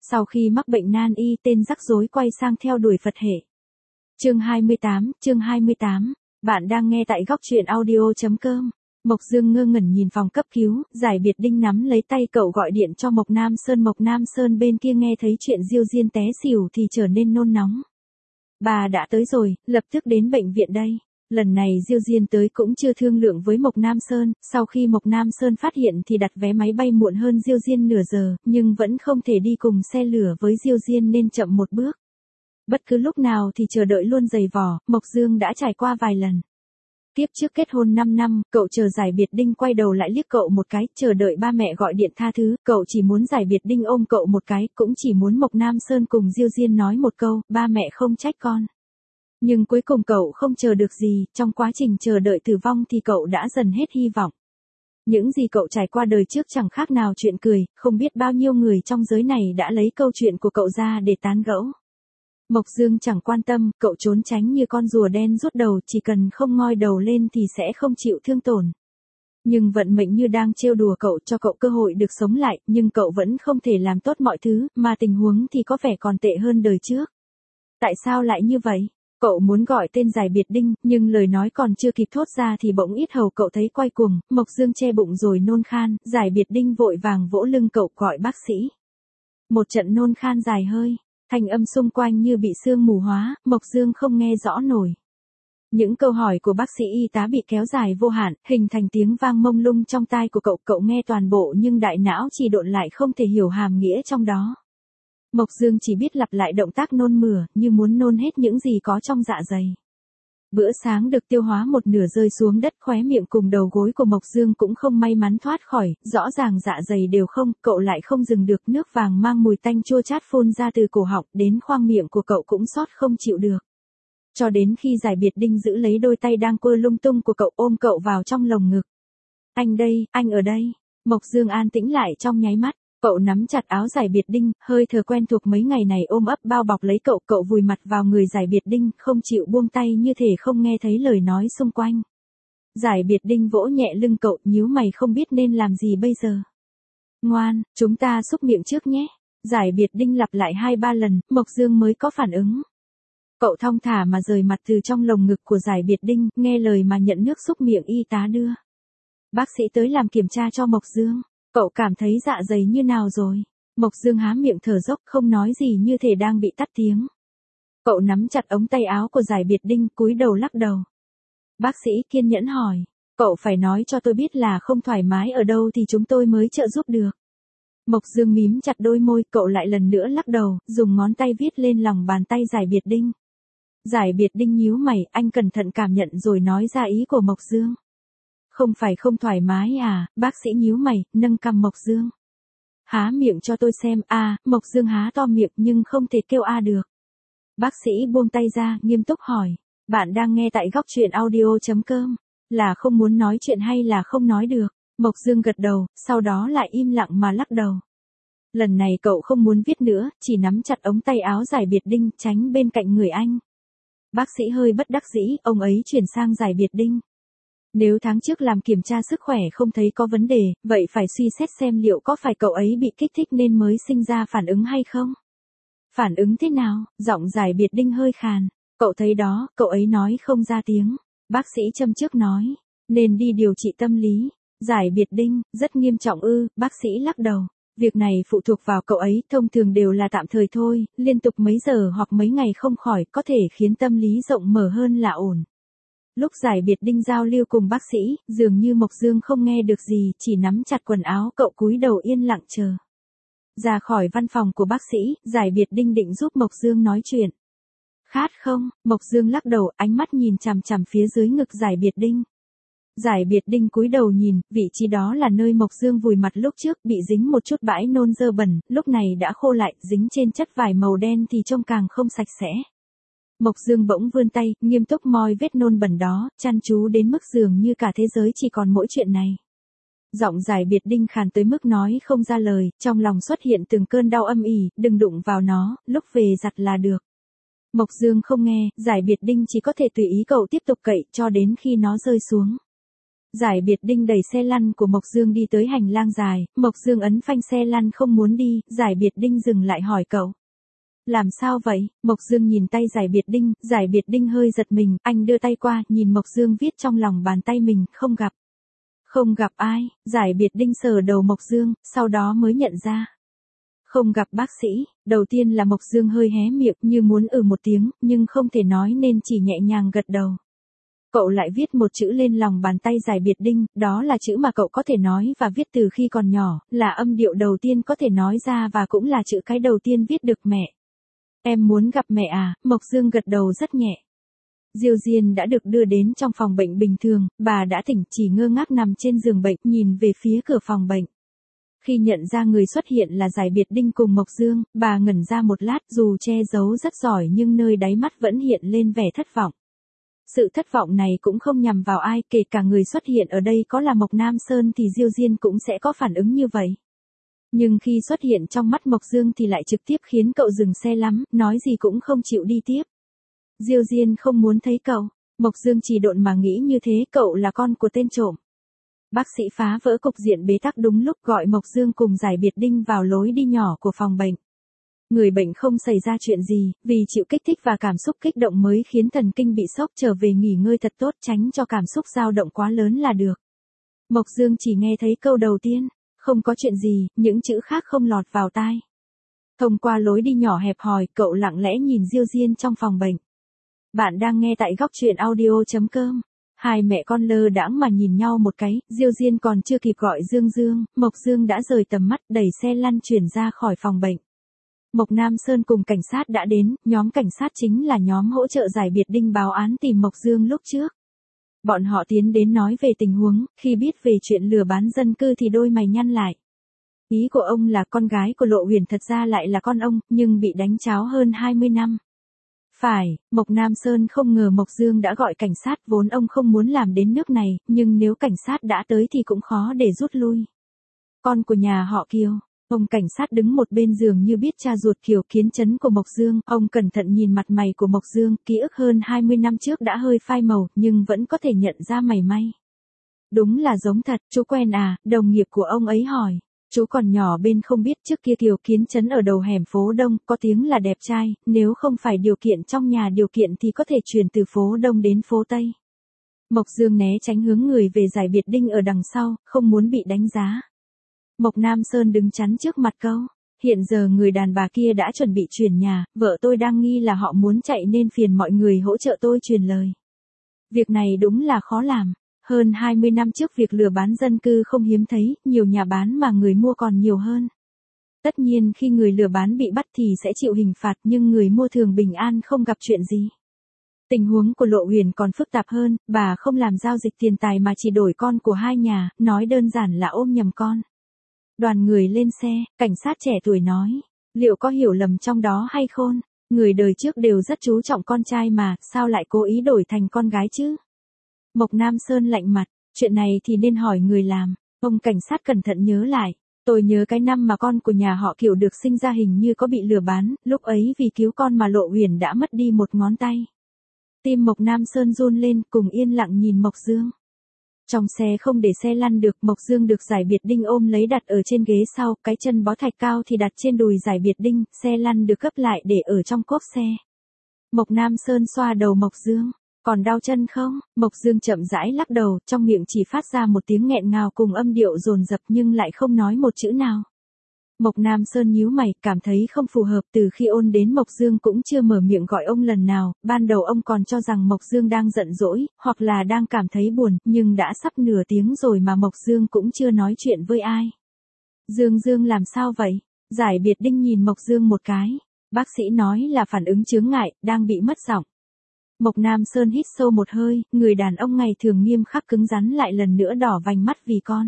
Sau khi mắc bệnh nan y, tên rắc rối quay sang theo đuổi Phật hệ. Chương 28. Bạn đang nghe tại góc truyện audio.com. Mộc Dương ngơ ngẩn nhìn phòng cấp cứu, Giải Biệt Đinh nắm lấy tay cậu gọi điện cho Mộc Nam Sơn. Mộc Nam Sơn bên kia nghe thấy chuyện Diêu Diên té xỉu thì trở nên nôn nóng. Bà đã tới rồi, lập tức đến bệnh viện đây. Lần này Diêu Diên tới cũng chưa thương lượng với Mộc Nam Sơn, sau khi Mộc Nam Sơn phát hiện thì đặt vé máy bay muộn hơn Diêu Diên nửa giờ, nhưng vẫn không thể đi cùng xe lửa với Diêu Diên nên chậm một bước. Bất cứ lúc nào thì chờ đợi luôn dày vò, Mộc Dương đã trải qua vài lần. Tiếp trước kết hôn 5 năm, cậu chờ Giải Biệt Đinh quay đầu lại liếc cậu một cái, chờ đợi ba mẹ gọi điện tha thứ, cậu chỉ muốn Giải Biệt Đinh ôm cậu một cái, cũng chỉ muốn Mộc Nam Sơn cùng Diêu Diên nói một câu, ba mẹ không trách con. Nhưng cuối cùng cậu không chờ được gì, trong quá trình chờ đợi tử vong thì cậu đã dần hết hy vọng. Những gì cậu trải qua đời trước chẳng khác nào chuyện cười, không biết bao nhiêu người trong giới này đã lấy câu chuyện của cậu ra để tán gẫu. Mộc Dương chẳng quan tâm, cậu trốn tránh như con rùa đen rút đầu, chỉ cần không ngoi đầu lên thì sẽ không chịu thương tổn. Nhưng vận mệnh như đang trêu đùa cậu, cho cậu cơ hội được sống lại, nhưng cậu vẫn không thể làm tốt mọi thứ, mà tình huống thì có vẻ còn tệ hơn đời trước. Tại sao lại như vậy? Cậu muốn gọi tên Giải Biệt Đinh, nhưng lời nói còn chưa kịp thốt ra thì bỗng yết hầu cậu thấy quay cuồng, Mộc Dương che bụng rồi nôn khan, Giải Biệt Đinh vội vàng vỗ lưng cậu gọi bác sĩ. Một trận nôn khan dài hơi, thanh âm xung quanh như bị sương mù hóa, Mộc Dương không nghe rõ nổi. Những câu hỏi của bác sĩ y tá bị kéo dài vô hạn, hình thành tiếng vang mông lung trong tai của cậu nghe toàn bộ nhưng đại não chỉ độn lại không thể hiểu hàm nghĩa trong đó. Mộc Dương chỉ biết lặp lại động tác nôn mửa, như muốn nôn hết những gì có trong dạ dày. Bữa sáng được tiêu hóa một nửa rơi xuống đất, khóe miệng cùng đầu gối của Mộc Dương cũng không may mắn thoát khỏi, rõ ràng dạ dày đều không, cậu lại không dừng được, nước vàng mang mùi tanh chua chát phun ra từ cổ họng, đến khoang miệng của cậu cũng xót không chịu được. Cho đến khi Giải Biệt Đinh giữ lấy đôi tay đang quơ lung tung của cậu, ôm cậu vào trong lồng ngực. Anh đây, anh ở đây. Mộc Dương an tĩnh lại trong nháy mắt. Cậu nắm chặt áo Giải Biệt Đinh, hơi thở quen thuộc mấy ngày này ôm ấp bao bọc lấy cậu vùi mặt vào người Giải Biệt Đinh, không chịu buông tay như thể không nghe thấy lời nói xung quanh. Giải Biệt Đinh vỗ nhẹ lưng cậu, nhíu mày không biết nên làm gì bây giờ. Ngoan, chúng ta xúc miệng trước nhé. Giải Biệt Đinh lặp lại 2-3 lần, Mộc Dương mới có phản ứng. Cậu thong thả mà rời mặt từ trong lồng ngực của Giải Biệt Đinh, nghe lời mà nhận nước xúc miệng y tá đưa. Bác sĩ tới làm kiểm tra cho Mộc Dương. Cậu cảm thấy dạ dày như nào rồi? Mộc Dương há miệng thở dốc không nói gì như thể đang bị tắt tiếng. Cậu nắm chặt ống tay áo của Giải Biệt Đinh, cúi đầu lắc đầu. Bác sĩ kiên nhẫn hỏi. Cậu phải nói cho tôi biết là không thoải mái ở đâu thì chúng tôi mới trợ giúp được. Mộc Dương mím chặt đôi môi, cậu lại lần nữa lắc đầu, dùng ngón tay viết lên lòng bàn tay Giải Biệt Đinh. Giải Biệt Đinh nhíu mày, anh cẩn thận cảm nhận rồi nói ra ý của Mộc Dương. Không phải không thoải mái à, bác sĩ nhíu mày, nâng cằm Mộc Dương. Há miệng cho tôi xem, Mộc Dương há to miệng nhưng không thể kêu được. Bác sĩ buông tay ra, nghiêm túc hỏi, bạn đang nghe tại góc truyện audio.com, là không muốn nói chuyện hay là không nói được? Mộc Dương gật đầu, sau đó lại im lặng mà lắc đầu. Lần này cậu không muốn viết nữa, chỉ nắm chặt ống tay áo Giải Biệt Đinh, tránh bên cạnh người anh. Bác sĩ hơi bất đắc dĩ, ông ấy chuyển sang Giải Biệt Đinh. Nếu tháng trước làm kiểm tra sức khỏe không thấy có vấn đề, vậy phải suy xét xem liệu có phải cậu ấy bị kích thích nên mới sinh ra phản ứng hay không? Phản ứng thế nào? Giọng Giải Biệt Đinh hơi khàn. Cậu thấy đó, cậu ấy nói không ra tiếng. Bác sĩ châm trước nói, nên đi điều trị tâm lý. Giải Biệt Đinh, rất nghiêm trọng ư? Bác sĩ lắc đầu. Việc này phụ thuộc vào cậu ấy, thông thường đều là tạm thời thôi, liên tục mấy giờ hoặc mấy ngày không khỏi có thể khiến tâm lý rộng mở hơn là ổn. Lúc Giải Biệt Đinh giao lưu cùng bác sĩ, dường như Mộc Dương không nghe được gì, chỉ nắm chặt quần áo cậu cúi đầu yên lặng chờ. Ra khỏi văn phòng của bác sĩ, Giải Biệt Đinh định giúp Mộc Dương nói chuyện. Khát không? Mộc Dương lắc đầu, ánh mắt nhìn chằm chằm phía dưới ngực Giải Biệt Đinh. Giải Biệt Đinh cúi đầu nhìn, vị trí đó là nơi Mộc Dương vùi mặt lúc trước, bị dính một chút bãi nôn dơ bẩn, lúc này đã khô lại, dính trên chất vải màu đen thì trông càng không sạch sẽ. Mộc Dương bỗng vươn tay, nghiêm túc moi vết nôn bẩn đó, chăm chú đến mức dường như cả thế giới chỉ còn mỗi chuyện này. Giọng Giải Biệt Đinh khàn tới mức nói không ra lời, trong lòng xuất hiện từng cơn đau âm ỉ, đừng đụng vào nó, lúc về giặt là được. Mộc Dương không nghe, Giải Biệt Đinh chỉ có thể tùy ý cậu tiếp tục cậy cho đến khi nó rơi xuống. Giải Biệt Đinh đẩy xe lăn của Mộc Dương đi tới hành lang dài, Mộc Dương ấn phanh xe lăn không muốn đi, Giải Biệt Đinh dừng lại hỏi cậu. Làm sao vậy? Mộc Dương nhìn tay Giải Biệt Đinh hơi giật mình, anh đưa tay qua, nhìn Mộc Dương viết trong lòng bàn tay mình, không gặp. Không gặp ai? Giải Biệt Đinh sờ đầu Mộc Dương, sau đó mới nhận ra. Không gặp bác sĩ, đầu tiên là Mộc Dương hơi hé miệng như muốn một tiếng, nhưng không thể nói nên chỉ nhẹ nhàng gật đầu. Cậu lại viết một chữ lên lòng bàn tay Giải Biệt Đinh, đó là chữ mà cậu có thể nói và viết từ khi còn nhỏ, là âm điệu đầu tiên có thể nói ra và cũng là chữ cái đầu tiên viết được mẹ. Em muốn gặp mẹ à? Mộc Dương gật đầu rất nhẹ. Diêu Diên đã được đưa đến trong phòng bệnh bình thường, bà đã tỉnh chỉ ngơ ngác nằm trên giường bệnh, nhìn về phía cửa phòng bệnh. Khi nhận ra người xuất hiện là Giải Biệt Đinh cùng Mộc Dương, bà ngẩn ra một lát, dù che giấu rất giỏi nhưng nơi đáy mắt vẫn hiện lên vẻ thất vọng. Sự thất vọng này cũng không nhằm vào ai, kể cả người xuất hiện ở đây có là Mộc Nam Sơn thì Diêu Diên cũng sẽ có phản ứng như vậy. Nhưng khi xuất hiện trong mắt Mộc Dương thì lại trực tiếp khiến cậu dừng xe lắm, nói gì cũng không chịu đi tiếp. Diêu Diên không muốn thấy cậu, Mộc Dương chỉ độn mà nghĩ như thế, cậu là con của tên trộm. Bác sĩ phá vỡ cục diện bế tắc đúng lúc, gọi Mộc Dương cùng Giải Biệt Đinh vào lối đi nhỏ của phòng bệnh. Người bệnh không xảy ra chuyện gì, vì chịu kích thích và cảm xúc kích động mới khiến thần kinh bị sốc, trở về nghỉ ngơi thật tốt, tránh cho cảm xúc dao động quá lớn là được. Mộc Dương chỉ nghe thấy câu đầu tiên, không có chuyện gì, những chữ khác không lọt vào tai. Thông qua lối đi nhỏ hẹp hòi, cậu lặng lẽ nhìn Diêu Diên trong phòng bệnh. Bạn đang nghe tại góc truyện audio.com. Hai mẹ con lơ đãng mà nhìn nhau một cái, Diêu Diên còn chưa kịp gọi Dương, Mộc Dương đã rời tầm mắt, đẩy xe lăn chuyển ra khỏi phòng bệnh. Mộc Nam Sơn cùng cảnh sát đã đến, nhóm cảnh sát chính là nhóm hỗ trợ Giải Biệt Đinh báo án tìm Mộc Dương lúc trước. Bọn họ tiến đến nói về tình huống, khi biết về chuyện lừa bán dân cư thì đôi mày nhăn lại. Ý của ông là con gái của Lộ Huyền thật ra lại là con ông, nhưng bị đánh cháo hơn 20 năm. Phải, Mộc Nam Sơn không ngờ Mộc Dương đã gọi cảnh sát, vốn ông không muốn làm đến nước này, nhưng nếu cảnh sát đã tới thì cũng khó để rút lui. Con của nhà họ Kiều. Ông cảnh sát đứng một bên giường như biết cha ruột Kiều Kiến Chấn của Mộc Dương, ông cẩn thận nhìn mặt mày của Mộc Dương, ký ức hơn 20 năm trước đã hơi phai màu, nhưng vẫn có thể nhận ra mày may. Đúng là giống thật, chú quen à? Đồng nghiệp của ông ấy hỏi. Chú còn nhỏ bên không biết, trước kia Kiều Kiến Chấn ở đầu hẻm phố Đông, có tiếng là đẹp trai, nếu không phải điều kiện trong nhà điều kiện thì có thể chuyển từ phố Đông đến phố Tây. Mộc Dương né tránh hướng người về Giải Biệt Đinh ở đằng sau, không muốn bị đánh giá. Mộc Nam Sơn đứng chắn trước mặt câu. Hiện giờ người đàn bà kia đã chuẩn bị chuyển nhà, vợ tôi đang nghi là họ muốn chạy nên phiền mọi người hỗ trợ tôi truyền lời. Việc này đúng là khó làm. Hơn 20 năm trước việc lừa bán dân cư không hiếm thấy, nhiều nhà bán mà người mua còn nhiều hơn. Tất nhiên khi người lừa bán bị bắt thì sẽ chịu hình phạt, nhưng người mua thường bình an không gặp chuyện gì. Tình huống của Lộ Huyền còn phức tạp hơn, bà không làm giao dịch tiền tài mà chỉ đổi con của hai nhà, nói đơn giản là ôm nhầm con. Đoàn người lên xe, cảnh sát trẻ tuổi nói, liệu có hiểu lầm trong đó hay không? Người đời trước đều rất chú trọng con trai mà, sao lại cố ý đổi thành con gái chứ? Mộc Nam Sơn lạnh mặt, chuyện này thì nên hỏi người làm. Ông cảnh sát cẩn thận nhớ lại, tôi nhớ cái năm mà con của nhà họ Kiều được sinh ra hình như có bị lừa bán, lúc ấy vì cứu con mà Lộ Huyền đã mất đi một ngón tay. Tim Mộc Nam Sơn run lên, cùng yên lặng nhìn Mộc Dương. Trong xe không để xe lăn được, Mộc Dương được Giải Biệt Đinh ôm lấy đặt ở trên ghế sau, cái chân bó thạch cao thì đặt trên đùi Giải Biệt Đinh, xe lăn được gấp lại để ở trong cốp xe. Mộc Nam Sơn xoa đầu Mộc Dương, còn đau chân không? Mộc Dương chậm rãi lắc đầu, trong miệng chỉ phát ra một tiếng nghẹn ngào cùng âm điệu dồn dập nhưng lại không nói một chữ nào. Mộc Nam Sơn nhíu mày, cảm thấy không phù hợp, từ khi ôn đến Mộc Dương cũng chưa mở miệng gọi ông lần nào, ban đầu ông còn cho rằng Mộc Dương đang giận dỗi, hoặc là đang cảm thấy buồn, nhưng đã sắp nửa tiếng rồi mà Mộc Dương cũng chưa nói chuyện với ai. Dương làm sao vậy? Giải Biệt Đinh nhìn Mộc Dương một cái, bác sĩ nói là phản ứng chướng ngại, đang bị mất giọng. Mộc Nam Sơn hít sâu một hơi, người đàn ông ngày thường nghiêm khắc cứng rắn lại lần nữa đỏ vành mắt vì con.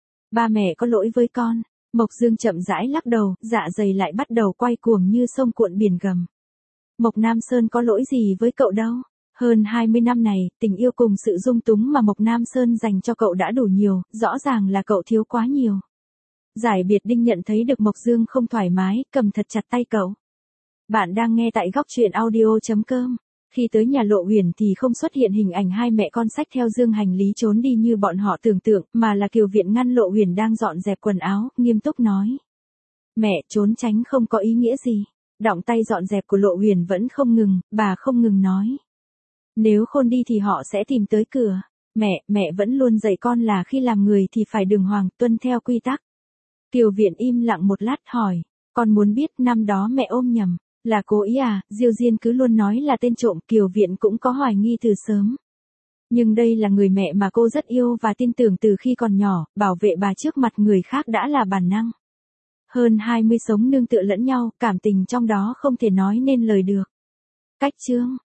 Ba mẹ có lỗi với con. Mộc Dương chậm rãi lắc đầu, dạ dày lại bắt đầu quay cuồng như sông cuộn biển gầm. Mộc Nam Sơn có lỗi gì với cậu đâu. Hơn 20 năm này, tình yêu cùng sự dung túng mà Mộc Nam Sơn dành cho cậu đã đủ nhiều, rõ ràng là cậu thiếu quá nhiều. Giải Biệt Đinh nhận thấy được Mộc Dương không thoải mái, cầm thật chặt tay cậu. Bạn đang nghe tại góc truyện audio.com. Khi tới nhà Lộ Uyển thì không xuất hiện hình ảnh hai mẹ con xách theo dương hành lý trốn đi như bọn họ tưởng tượng, mà là Kiều Viện ngăn Lộ Uyển đang dọn dẹp quần áo, nghiêm túc nói. Mẹ, trốn tránh không có ý nghĩa gì. Đọng tay dọn dẹp của Lộ Uyển vẫn không ngừng, bà không ngừng nói. Nếu Khôn đi thì họ sẽ tìm tới cửa. Mẹ vẫn luôn dạy con là khi làm người thì phải đường hoàng, tuân theo quy tắc. Kiều Viện im lặng một lát hỏi, con muốn biết năm đó mẹ ôm nhầm, là cố ý à? Diêu Diên cứ luôn nói là tên trộm, Kiều Viện cũng có hoài nghi từ sớm. Nhưng đây là người mẹ mà cô rất yêu và tin tưởng từ khi còn nhỏ, bảo vệ bà trước mặt người khác đã là bản năng. Hơn 20 sống nương tựa lẫn nhau, cảm tình trong đó không thể nói nên lời được. Cách chương